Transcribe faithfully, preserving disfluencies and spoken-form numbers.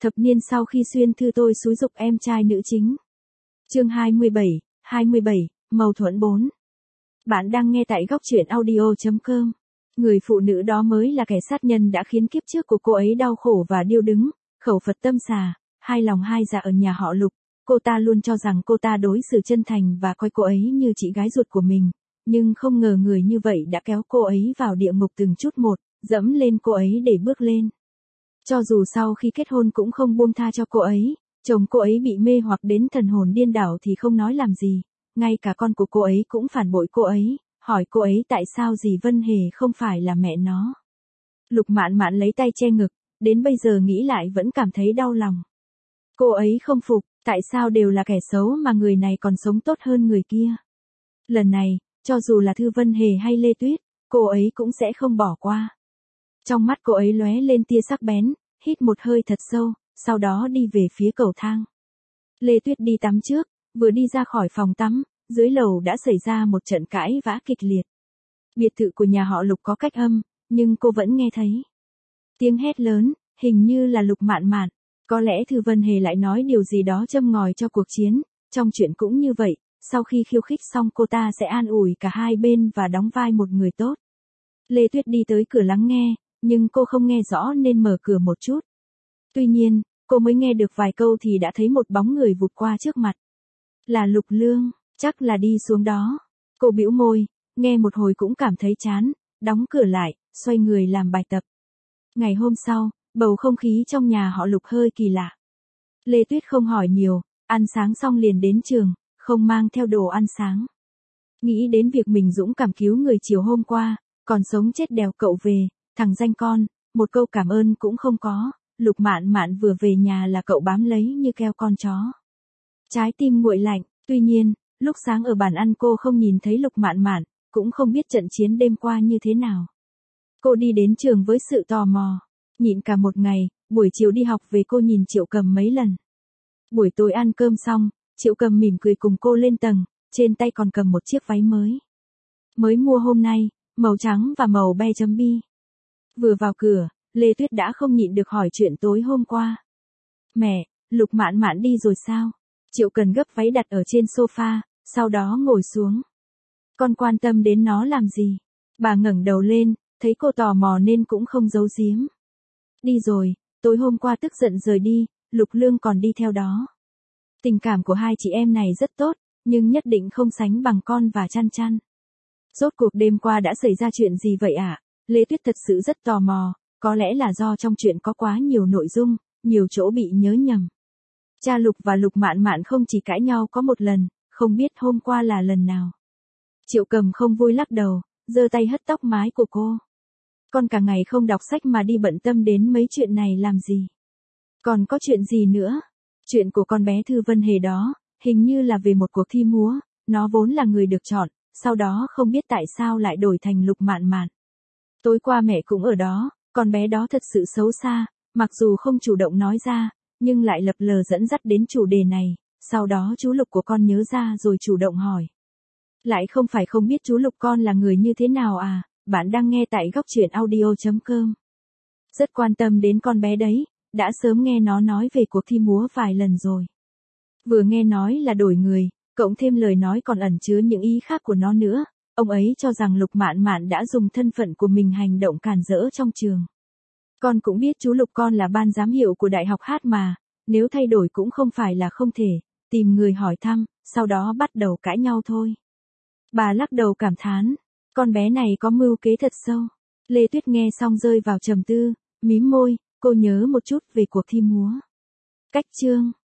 Thập niên sau khi xuyên thư tôi xúi giục em trai nữ chính. Chương hai mươi bảy, hai mươi bảy, mâu thuẫn bốn. Bạn đang nghe tại góc truyện audio chấm com. Người phụ nữ đó mới là kẻ sát nhân đã khiến kiếp trước của cô ấy đau khổ và điêu đứng, khẩu Phật tâm xà, hai lòng hai dạ ở nhà họ Lục. Cô ta luôn cho rằng cô ta đối xử chân thành và coi cô ấy như chị gái ruột của mình, nhưng không ngờ người như vậy đã kéo cô ấy vào địa ngục từng chút một, dẫm lên cô ấy để bước lên. Cho dù sau khi kết hôn cũng không buông tha cho cô ấy, chồng cô ấy bị mê hoặc đến thần hồn điên đảo thì không nói làm gì, ngay cả con của cô ấy cũng phản bội cô ấy, hỏi cô ấy tại sao dì Vân Hề không phải là mẹ nó. Lục Mạn Mạn lấy tay che ngực, đến bây giờ nghĩ lại vẫn cảm thấy đau lòng. Cô ấy không phục, tại sao đều là kẻ xấu mà người này còn sống tốt hơn người kia. Lần này, cho dù là Thư Vân Hề hay Lê Tuyết, cô ấy cũng sẽ không bỏ qua. Trong mắt cô ấy lóe lên tia sắc bén, hít một hơi thật sâu, sau đó đi về phía cầu thang. Lê Tuyết đi tắm trước, vừa đi ra khỏi phòng tắm, dưới lầu đã xảy ra một trận cãi vã kịch liệt. Biệt thự của nhà họ Lục có cách âm, nhưng cô vẫn nghe thấy tiếng hét lớn, hình như là Lục Mạn Mạn. Có lẽ Thư Vân Hề lại nói điều gì đó châm ngòi cho cuộc chiến, trong chuyện cũng như vậy, sau khi khiêu khích xong cô ta sẽ an ủi cả hai bên và đóng vai một người tốt. Lê Tuyết đi tới cửa lắng nghe, nhưng cô không nghe rõ nên mở cửa một chút. Tuy nhiên, cô mới nghe được vài câu thì đã thấy một bóng người vụt qua trước mặt. Là Lục Lương, chắc là đi xuống đó. Cô bĩu môi, nghe một hồi cũng cảm thấy chán, đóng cửa lại, xoay người làm bài tập. Ngày hôm sau, bầu không khí trong nhà họ Lục hơi kỳ lạ. Lê Tuyết không hỏi nhiều, ăn sáng xong liền đến trường, không mang theo đồ ăn sáng. Nghĩ đến việc mình dũng cảm cứu người chiều hôm qua, còn sống chết đèo cậu về, thằng danh con, một câu cảm ơn cũng không có. Lục Mạn Mạn vừa về nhà là cậu bám lấy như keo con chó. Trái tim nguội lạnh, tuy nhiên, lúc sáng ở bàn ăn cô không nhìn thấy Lục Mạn Mạn, cũng không biết trận chiến đêm qua như thế nào. Cô đi đến trường với sự tò mò, nhịn cả một ngày, buổi chiều đi học về cô nhìn Triệu Cầm mấy lần. Buổi tối ăn cơm xong, Triệu Cầm mỉm cười cùng cô lên tầng, trên tay còn cầm một chiếc váy mới. Mới mua hôm nay, màu trắng và màu be chấm bi. Vừa vào cửa, Lê Tuyết đã không nhịn được hỏi chuyện tối hôm qua. Mẹ, Lục Mạn Mạn đi rồi sao? Triệu Cần gấp váy đặt ở trên sofa, sau đó ngồi xuống. Con quan tâm đến nó làm gì? Bà ngẩng đầu lên, thấy cô tò mò nên cũng không giấu giếm. Đi rồi, tối hôm qua tức giận rời đi, Lục Lương còn đi theo đó. Tình cảm của hai chị em này rất tốt, nhưng nhất định không sánh bằng con và Chăn Chăn. Rốt cuộc đêm qua đã xảy ra chuyện gì vậy ạ? À? Lê Tuyết thật sự rất tò mò, có lẽ là do trong chuyện có quá nhiều nội dung, nhiều chỗ bị nhớ nhầm. Cha Lục và Lục Mạn Mạn không chỉ cãi nhau có một lần, không biết hôm qua là lần nào. Triệu Cầm không vui lắc đầu, giơ tay hất tóc mái của cô. Con cả ngày không đọc sách mà đi bận tâm đến mấy chuyện này làm gì? Còn có chuyện gì nữa? Chuyện của con bé Thư Vân Hề đó, hình như là về một cuộc thi múa, nó vốn là người được chọn, sau đó không biết tại sao lại đổi thành Lục Mạn Mạn. Tối qua mẹ cũng ở đó, con bé đó thật sự xấu xa, mặc dù không chủ động nói ra, nhưng lại lập lờ dẫn dắt đến chủ đề này, sau đó chú Lục của con nhớ ra rồi chủ động hỏi. Lại không phải không biết chú Lục con là người như thế nào à, bạn đang nghe tại góc truyện audio chấm com. Rất quan tâm đến con bé đấy, đã sớm nghe nó nói về cuộc thi múa vài lần rồi. Vừa nghe nói là đổi người, cộng thêm lời nói còn ẩn chứa những ý khác của nó nữa, ông ấy cho rằng Lục Mạn Mạn đã dùng thân phận của mình hành động cản rỡ trong trường. Con cũng biết chú Lục con là ban giám hiệu của Đại học Hát mà, nếu thay đổi cũng không phải là không thể, tìm người hỏi thăm, sau đó bắt đầu cãi nhau thôi. Bà lắc đầu cảm thán, con bé này có mưu kế thật sâu. Lê Tuyết nghe xong rơi vào trầm tư, mím môi, cô nhớ một chút về cuộc thi múa. Cách chương